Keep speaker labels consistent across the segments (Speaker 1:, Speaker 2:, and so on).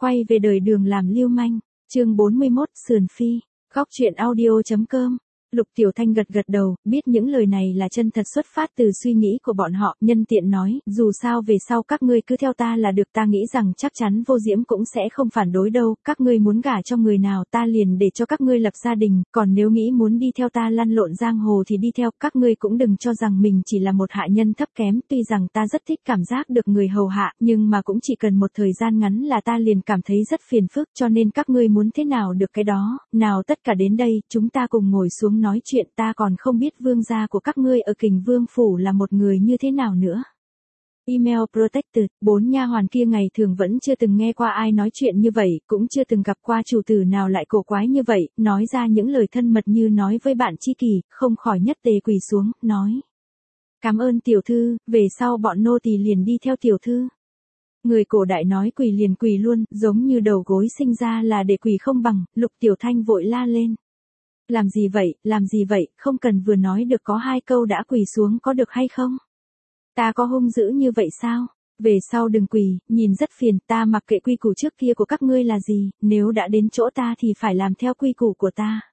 Speaker 1: quay về đời đường làm lưu manh. Chương 41, Sườn Phi. Góc truyện audio.com. Lục Tiểu Thanh gật gật đầu, biết những lời này là chân thật xuất phát từ suy nghĩ của bọn họ, nhân tiện nói, dù sao về sau các ngươi cứ theo ta là được, ta nghĩ rằng chắc chắn Vô Diễm cũng sẽ không phản đối đâu, các ngươi muốn gả cho người nào ta liền để cho các ngươi lập gia đình, còn nếu nghĩ muốn đi theo ta lăn lộn giang hồ thì đi theo, các ngươi cũng đừng cho rằng mình chỉ là một hạ nhân thấp kém, tuy rằng ta rất thích cảm giác được người hầu hạ, nhưng mà cũng chỉ cần một thời gian ngắn là ta liền cảm thấy rất phiền phức, cho nên các ngươi muốn thế nào được cái đó, nào tất cả đến đây, chúng ta cùng ngồi xuống nói chuyện, ta còn không biết vương gia của các ngươi ở Kình Vương phủ là một người như thế nào nữa. Email Protected, 4 nha hoàn kia ngày thường vẫn chưa từng nghe qua ai nói chuyện như vậy, cũng chưa từng gặp qua chủ tử nào lại cổ quái như vậy, nói ra những lời thân mật như nói với bạn tri kỷ, không khỏi nhất tề quỳ xuống, nói. Cảm ơn tiểu thư, về sau bọn nô tỳ liền đi theo tiểu thư. Người cổ đại nói quỳ liền quỳ luôn, giống như đầu gối sinh ra là để quỳ không bằng, Lục Tiểu Thanh vội la lên. Làm gì vậy, không cần vừa nói được có 2 câu đã quỳ xuống có được hay không? Ta có hung dữ như vậy sao? Về sau đừng quỳ, nhìn rất phiền, ta mặc kệ quy củ trước kia của các ngươi là gì, nếu đã đến chỗ ta thì phải làm theo quy củ của ta.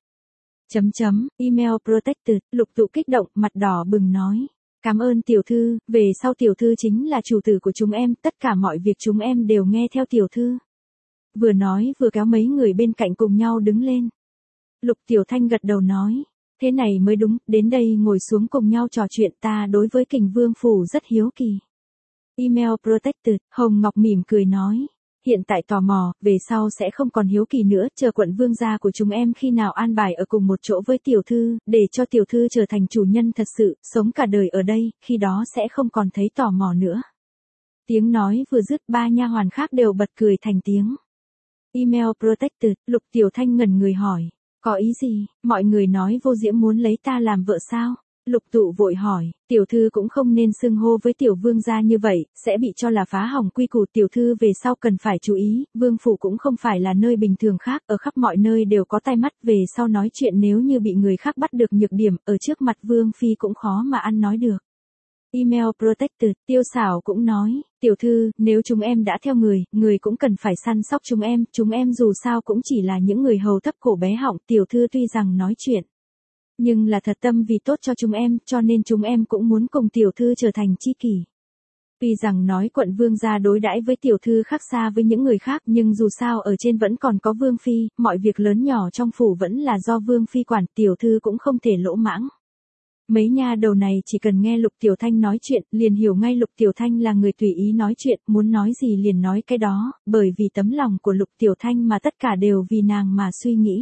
Speaker 1: Email Protected, Lục Tụ kích động, mặt đỏ bừng nói. Cảm ơn tiểu thư, về sau tiểu thư chính là chủ tử của chúng em, tất cả mọi việc chúng em đều nghe theo tiểu thư. Vừa nói vừa kéo mấy người bên cạnh cùng nhau đứng lên. Lục Tiểu Thanh gật đầu nói, thế này mới đúng, đến đây ngồi xuống cùng nhau trò chuyện, ta đối với Kình Vương phủ rất hiếu kỳ. Email Protected, Hồng Ngọc mỉm cười nói, hiện tại tò mò, về sau sẽ không còn hiếu kỳ nữa, chờ quận vương gia của chúng em khi nào an bài ở cùng một chỗ với tiểu thư, để cho tiểu thư trở thành chủ nhân thật sự, sống cả đời ở đây, khi đó sẽ không còn thấy tò mò nữa. Tiếng nói vừa dứt, 3 nha hoàn khác đều bật cười thành tiếng. Email Protected, Lục Tiểu Thanh ngẩn người hỏi. Có ý gì, mọi người nói Vô Diễm muốn lấy ta làm vợ sao? Lục Tụ vội hỏi, tiểu thư cũng không nên xưng hô với tiểu vương gia như vậy, sẽ bị cho là phá hỏng quy củ, tiểu thư về sau cần phải chú ý, vương phủ cũng không phải là nơi bình thường khác, ở khắp mọi nơi đều có tai mắt, về sau nói chuyện nếu như bị người khác bắt được nhược điểm, ở trước mặt vương phi cũng khó mà ăn nói được. Email Protected, Tiêu Xảo cũng nói, tiểu thư, nếu chúng em đã theo người cũng cần phải săn sóc chúng em dù sao cũng chỉ là những người hầu thấp cổ bé họng, tiểu thư tuy rằng nói chuyện, nhưng là thật tâm vì tốt cho chúng em, cho nên chúng em cũng muốn cùng tiểu thư trở thành tri kỷ. Tuy rằng nói quận vương gia đối đãi với tiểu thư khác xa với những người khác, nhưng dù sao ở trên vẫn còn có vương phi, mọi việc lớn nhỏ trong phủ vẫn là do vương phi quản, tiểu thư cũng không thể lỗ mãng. Mấy nha đầu này chỉ cần nghe Lục Tiểu Thanh nói chuyện, liền hiểu ngay Lục Tiểu Thanh là người tùy ý nói chuyện, muốn nói gì liền nói cái đó, bởi vì tấm lòng của Lục Tiểu Thanh mà tất cả đều vì nàng mà suy nghĩ.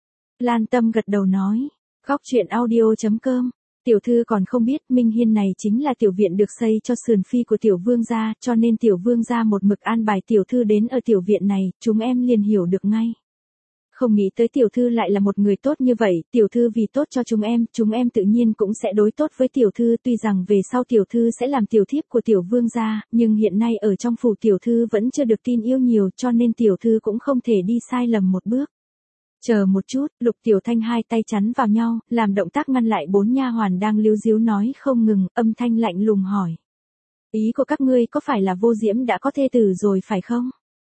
Speaker 1: Lan Tâm gật đầu nói, góc truyện audio.com, tiểu thư còn không biết Minh Hiên này chính là tiểu viện được xây cho sườn phi của tiểu vương gia, cho nên tiểu vương gia một mực an bài tiểu thư đến ở tiểu viện này, chúng em liền hiểu được ngay. Không nghĩ tới tiểu thư lại là một người tốt như vậy, tiểu thư vì tốt cho chúng em tự nhiên cũng sẽ đối tốt với tiểu thư, tuy rằng về sau tiểu thư sẽ làm tiểu thiếp của tiểu vương gia, nhưng hiện nay ở trong phủ tiểu thư vẫn chưa được tin yêu nhiều, cho nên tiểu thư cũng không thể đi sai lầm một bước. Chờ một chút, Lục Tiểu Thanh 2 tay chắn vào nhau, làm động tác ngăn lại 4 nha hoàn đang líu díu nói không ngừng, âm thanh lạnh lùng hỏi. Ý của các ngươi có phải là Vô Diễm đã có thê tử rồi phải không?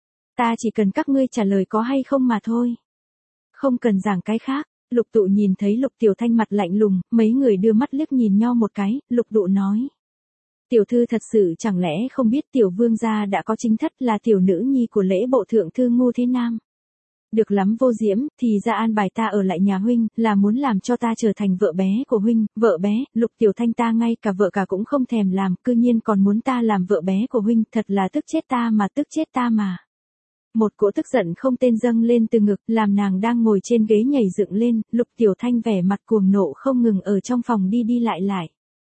Speaker 1: Ta chỉ cần các ngươi trả lời có hay không mà thôi. Không cần giảng cái khác. Lục Tụ nhìn thấy Lục Tiểu Thanh mặt lạnh lùng, mấy người đưa mắt liếc nhìn nhau một cái, Lục Tụ nói. Tiểu thư thật sự chẳng lẽ không biết tiểu vương gia đã có chính thất là tiểu nữ nhi của lễ bộ thượng thư Ngô Thế Nam. Được lắm Vô Diễm, thì ra an bài ta ở lại nhà huynh, là muốn làm cho ta trở thành vợ bé của huynh, vợ bé, Lục Tiểu Thanh ta ngay cả vợ cả cũng không thèm làm, cư nhiên còn muốn ta làm vợ bé của huynh, thật là tức chết ta mà. Một cỗ tức giận không tên dâng lên từ ngực, làm nàng đang ngồi trên ghế nhảy dựng lên, Lục Tiểu Thanh vẻ mặt cuồng nộ không ngừng ở trong phòng đi đi lại.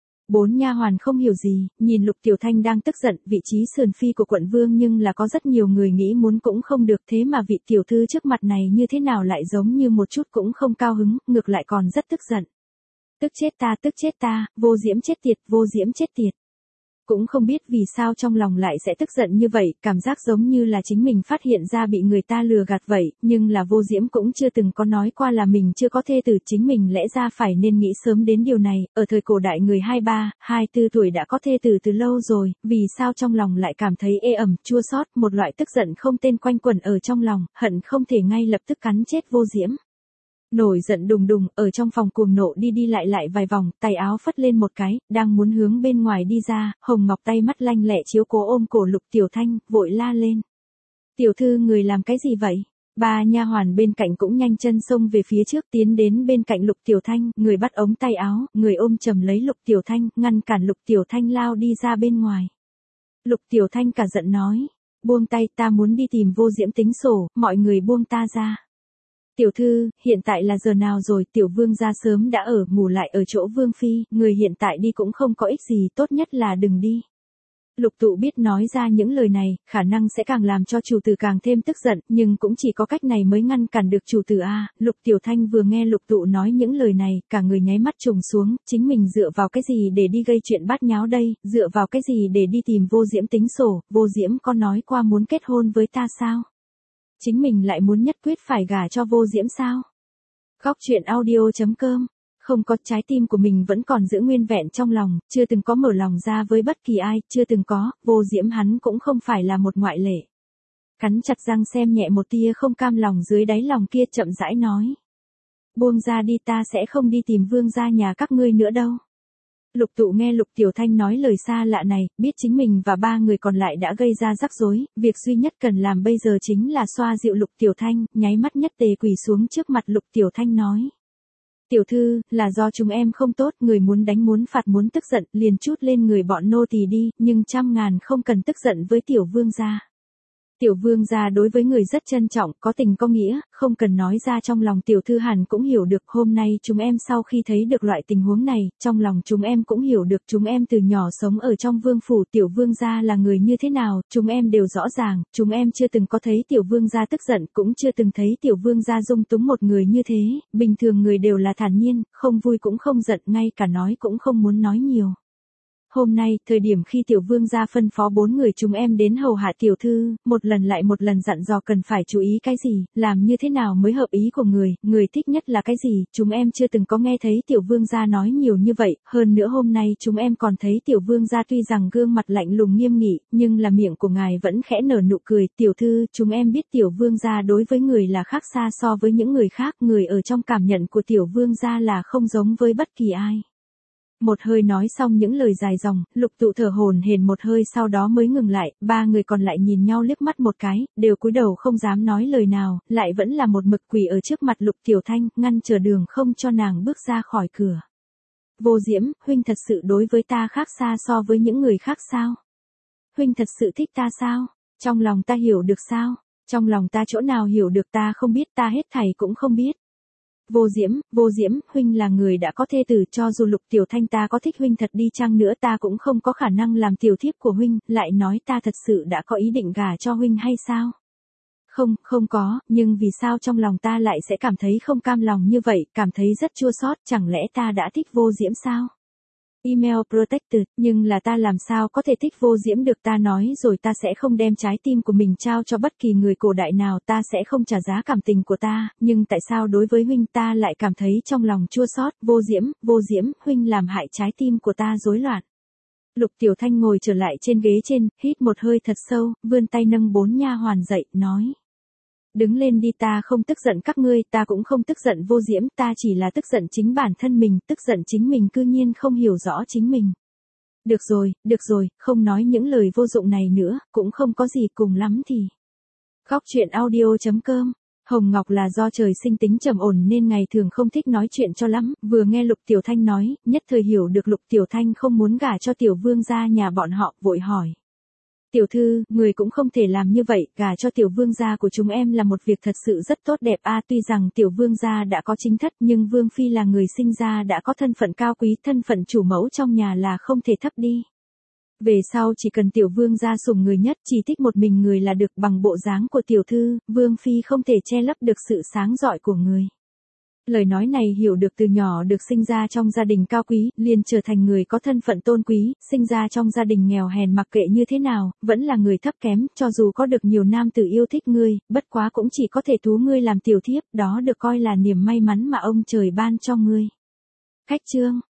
Speaker 1: 4 nha hoàn không hiểu gì, nhìn Lục Tiểu Thanh đang tức giận, vị trí sườn phi của quận vương nhưng là có rất nhiều người nghĩ muốn cũng không được, thế mà vị tiểu thư trước mặt này như thế nào lại giống như một chút cũng không cao hứng, ngược lại còn rất tức giận. Tức chết ta, Vô Diễm chết tiệt. Cũng không biết vì sao trong lòng lại sẽ tức giận như vậy, cảm giác giống như là chính mình phát hiện ra bị người ta lừa gạt vậy, nhưng là Vô Diễm cũng chưa từng có nói qua là mình chưa có thê tử, chính mình lẽ ra phải nên nghĩ sớm đến điều này, ở thời cổ đại người 23, 24 tuổi đã có thê tử từ lâu rồi, vì sao trong lòng lại cảm thấy ê ẩm, chua xót, một loại tức giận không tên quanh quẩn ở trong lòng, hận không thể ngay lập tức cắn chết Vô Diễm. Nổi giận đùng đùng, ở trong phòng cuồng nộ đi đi lại vài vòng, tay áo phất lên một cái, đang muốn hướng bên ngoài đi ra, Hồng Ngọc tay mắt lanh lẹ chiếu cố ôm cổ Lục Tiểu Thanh, vội la lên. Tiểu thư người làm cái gì vậy? Ba nha hoàn bên cạnh cũng nhanh chân xông về phía trước tiến đến bên cạnh Lục Tiểu Thanh, người bắt ống tay áo, người ôm chầm lấy Lục Tiểu Thanh, ngăn cản Lục Tiểu Thanh lao đi ra bên ngoài. Lục Tiểu Thanh cả giận nói, buông tay, ta muốn đi tìm Vô Diễm tính sổ, mọi người buông ta ra. Tiểu thư, hiện tại là giờ nào rồi, tiểu vương gia sớm đã ngủ lại ở chỗ vương phi, người hiện tại đi cũng không có ích gì, tốt nhất là đừng đi. Lục Tụ biết nói ra những lời này, khả năng sẽ càng làm cho chủ tử càng thêm tức giận, nhưng cũng chỉ có cách này mới ngăn cản được chủ tử a. Lục Tiểu Thanh vừa nghe Lục Tụ nói những lời này, cả người nháy mắt trùng xuống, chính mình dựa vào cái gì để đi gây chuyện bát nháo đây, dựa vào cái gì để đi tìm Vô Diễm tính sổ, Vô Diễm có nói qua muốn kết hôn với ta sao? Chính mình lại muốn nhất quyết phải gả cho Vô Diễm sao? Góc truyện audio.com. Không có, trái tim của mình vẫn còn giữ nguyên vẹn trong lòng, chưa từng có mở lòng ra với bất kỳ ai, chưa từng có, Vô Diễm hắn cũng không phải là một ngoại lệ. Cắn chặt răng xem nhẹ một tia không cam lòng dưới đáy lòng kia, chậm rãi nói. Buông ra đi, ta sẽ không đi tìm vương gia nhà các ngươi nữa đâu. Lục Tụ nghe Lục Tiểu Thanh nói lời xa lạ này, biết chính mình và ba người còn lại đã gây ra rắc rối, việc duy nhất cần làm bây giờ chính là xoa dịu Lục Tiểu Thanh, nháy mắt nhất tề quỳ xuống trước mặt Lục Tiểu Thanh nói. Tiểu thư, là do chúng em không tốt, người muốn đánh muốn phạt muốn tức giận, liền chút lên người bọn nô tỳ đi, nhưng trăm ngàn không cần tức giận với tiểu vương gia. Tiểu vương gia đối với người rất trân trọng, có tình có nghĩa, không cần nói ra trong lòng tiểu thư hẳn cũng hiểu được. Hôm nay chúng em sau khi thấy được loại tình huống này, trong lòng chúng em cũng hiểu được, chúng em từ nhỏ sống ở trong vương phủ, tiểu vương gia là người như thế nào, chúng em đều rõ ràng, chúng em chưa từng có thấy tiểu vương gia tức giận, cũng chưa từng thấy tiểu vương gia dung túng một người như thế, bình thường người đều là thản nhiên, không vui cũng không giận, ngay cả nói cũng không muốn nói nhiều. Hôm nay, thời điểm khi tiểu vương gia phân phó 4 người chúng em đến hầu hạ tiểu thư, một lần lại một lần dặn dò cần phải chú ý cái gì, làm như thế nào mới hợp ý của người thích nhất là cái gì, chúng em chưa từng có nghe thấy tiểu vương gia nói nhiều như vậy, hơn nữa hôm nay chúng em còn thấy tiểu vương gia tuy rằng gương mặt lạnh lùng nghiêm nghị, nhưng là miệng của ngài vẫn khẽ nở nụ cười, tiểu thư, chúng em biết tiểu vương gia đối với người là khác xa so với những người khác, người ở trong cảm nhận của tiểu vương gia là không giống với bất kỳ ai. Một hơi nói xong những lời dài dòng, Lục Tụ thở hổn hển một hơi sau đó mới ngừng lại, ba người còn lại nhìn nhau liếc mắt một cái, đều cúi đầu không dám nói lời nào, lại vẫn là một mực quỳ ở trước mặt Lục Tiểu Thanh, ngăn trở đường không cho nàng bước ra khỏi cửa. Vô Diễm, huynh thật sự đối với ta khác xa so với những người khác sao? Huynh thật sự thích ta sao? Trong lòng ta hiểu được sao? Trong lòng ta chỗ nào hiểu được, ta không biết, ta hết thảy cũng không biết. Vô Diễm, huynh là người đã có thê tử, cho dù Lục Tiểu Thanh ta có thích huynh thật đi chăng nữa ta cũng không có khả năng làm tiểu thiếp của huynh, lại nói ta thật sự đã có ý định gả cho huynh hay sao? Không có, nhưng vì sao trong lòng ta lại sẽ cảm thấy không cam lòng như vậy, cảm thấy rất chua xót, chẳng lẽ ta đã thích Vô Diễm sao? Email protected, nhưng là ta làm sao có thể thích Vô Diễm được, ta nói rồi ta sẽ không đem trái tim của mình trao cho bất kỳ người cổ đại nào, ta sẽ không trả giá cảm tình của ta, nhưng tại sao đối với huynh ta lại cảm thấy trong lòng chua xót, Vô Diễm, huynh làm hại trái tim của ta rối loạn. Lục Tiểu Thanh ngồi trở lại trên ghế trên, hít một hơi thật sâu, vươn tay nâng 4 nha hoàn dậy, nói. Đứng lên đi, ta không tức giận các ngươi, ta cũng không tức giận Vô Diễm, ta chỉ là tức giận chính bản thân mình, tức giận chính mình cư nhiên không hiểu rõ chính mình. Được rồi, không nói những lời vô dụng này nữa, cũng không có gì, cùng lắm thì. Góc truyện audio.com. Hồng Ngọc là do trời sinh tính trầm ổn nên ngày thường không thích nói chuyện cho lắm, vừa nghe Lục Tiểu Thanh nói, nhất thời hiểu được Lục Tiểu Thanh không muốn gả cho tiểu vương gia nhà bọn họ, vội hỏi. Tiểu thư, người cũng không thể làm như vậy, gả cho tiểu vương gia của chúng em là một việc thật sự rất tốt đẹp a. Tuy rằng tiểu vương gia đã có chính thất nhưng vương phi là người sinh ra đã có thân phận cao quý, thân phận chủ mẫu trong nhà là không thể thấp đi. Về sau chỉ cần tiểu vương gia sủng người nhất, chỉ thích một mình người là được, bằng bộ dáng của tiểu thư, vương phi không thể che lấp được sự sáng rọi của người. Lời nói này hiểu được từ nhỏ được sinh ra trong gia đình cao quý, liền trở thành người có thân phận tôn quý, sinh ra trong gia đình nghèo hèn mặc kệ như thế nào, vẫn là người thấp kém, cho dù có được nhiều nam tử yêu thích ngươi, bất quá cũng chỉ có thể tú ngươi làm tiểu thiếp, đó được coi là niềm may mắn mà ông trời ban cho ngươi. Khách chương